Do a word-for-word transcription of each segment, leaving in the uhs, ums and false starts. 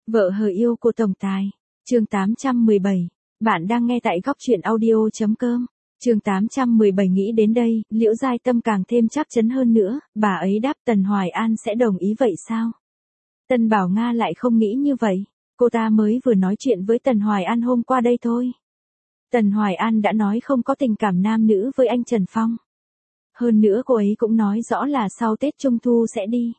Vợ hờ yêu của tổng tài. Chương tám trăm mười bảy. Bạn đang nghe tại góc truyện audio chấm com. Chương tám trăm mười bảy nghĩ đến đây, Liễu Giai Tâm càng thêm chắc chắn hơn nữa, bà ấy đáp Tần Hoài An sẽ đồng ý vậy sao? Tân Bảo Nga lại không nghĩ như vậy, cô ta mới vừa nói chuyện với Tần Hoài An hôm qua đây thôi. Tần Hoài An đã nói không có tình cảm nam nữ với anh Trần Phong. Hơn nữa cô ấy cũng nói rõ là sau Tết Trung Thu sẽ đi.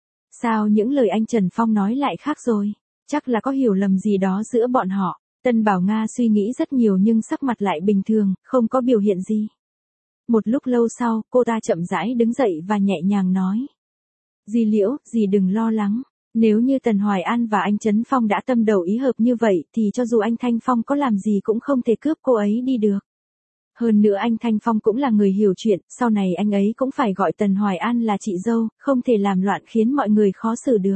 Sao những lời anh Trần Phong nói lại khác rồi? Chắc là có hiểu lầm gì đó giữa bọn họ. Tân Bảo Nga suy nghĩ rất nhiều nhưng sắc mặt lại bình thường, không có biểu hiện gì. Một lúc lâu sau, cô ta chậm rãi đứng dậy và nhẹ nhàng nói. Dì Liễu, dì đừng lo lắng. Nếu như Tần Hoài An và anh Trấn Phong đã tâm đầu ý hợp như vậy thì cho dù anh Thanh Phong có làm gì cũng không thể cướp cô ấy đi được. Hơn nữa anh Thanh Phong cũng là người hiểu chuyện, sau này anh ấy cũng phải gọi Tần Hoài An là chị dâu, không thể làm loạn khiến mọi người khó xử được.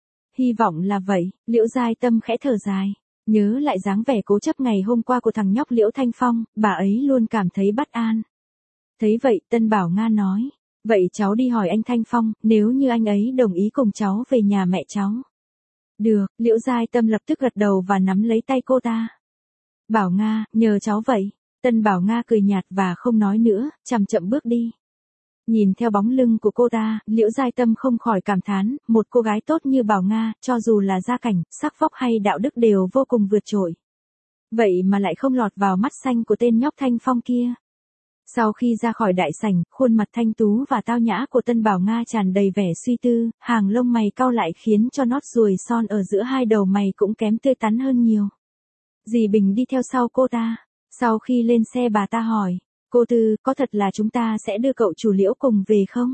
Hy vọng là vậy, Liễu Giai Tâm khẽ thở dài. Nhớ lại dáng vẻ cố chấp ngày hôm qua của thằng nhóc Liễu Thanh Phong, bà ấy luôn cảm thấy bất an. Thấy vậy, Tân Bảo Nga nói, vậy cháu đi hỏi anh Thanh Phong, nếu như anh ấy đồng ý cùng cháu về nhà mẹ cháu. Được, Liễu Giai Tâm lập tức gật đầu và nắm lấy tay cô ta. Bảo Nga, nhờ cháu vậy. Tân Bảo Nga cười nhạt và không nói nữa, chậm chậm bước đi. Nhìn theo bóng lưng của cô ta, Liễu Giai Tâm không khỏi cảm thán, một cô gái tốt như Bảo Nga, cho dù là gia cảnh, sắc vóc hay đạo đức đều vô cùng vượt trội. Vậy mà lại không lọt vào mắt xanh của tên nhóc Thanh Phong kia. Sau khi ra khỏi đại sảnh, khuôn mặt thanh tú và tao nhã của Tân Bảo Nga tràn đầy vẻ suy tư, hàng lông mày cau lại khiến cho nót ruồi son ở giữa hai đầu mày cũng kém tươi tắn hơn nhiều. Dì Bình đi theo sau cô ta. Sau khi lên xe bà ta hỏi, cô Tư, có thật là chúng ta sẽ đưa cậu chủ Liễu cùng về không?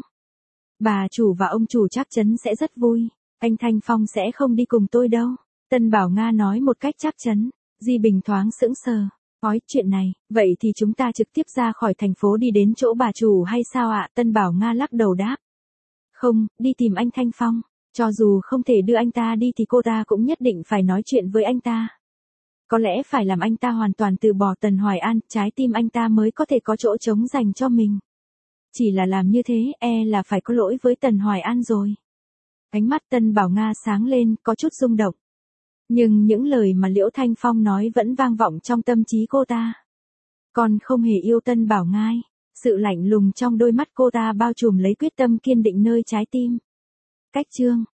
Bà chủ và ông chủ chắc chắn sẽ rất vui, anh Thanh Phong sẽ không đi cùng tôi đâu. Tân Bảo Nga nói một cách chắc chắn, Di Bình thoáng sững sờ, nói chuyện này, vậy thì chúng ta trực tiếp ra khỏi thành phố đi đến chỗ bà chủ hay sao ạ? Tân Bảo Nga lắc đầu đáp. Không, đi tìm anh Thanh Phong, cho dù không thể đưa anh ta đi thì cô ta cũng nhất định phải nói chuyện với anh ta. Có lẽ phải làm anh ta hoàn toàn từ bỏ Tần Hoài An, trái tim anh ta mới có thể có chỗ trống dành cho mình. Chỉ là làm như thế, e là phải có lỗi với Tần Hoài An rồi. Ánh mắt Tân Bảo Nga sáng lên, có chút rung động. Nhưng những lời mà Liễu Thanh Phong nói vẫn vang vọng trong tâm trí cô ta. Con không hề yêu Tân Bảo Ngai, sự lạnh lùng trong đôi mắt cô ta bao trùm lấy quyết tâm kiên định nơi trái tim. Cách chương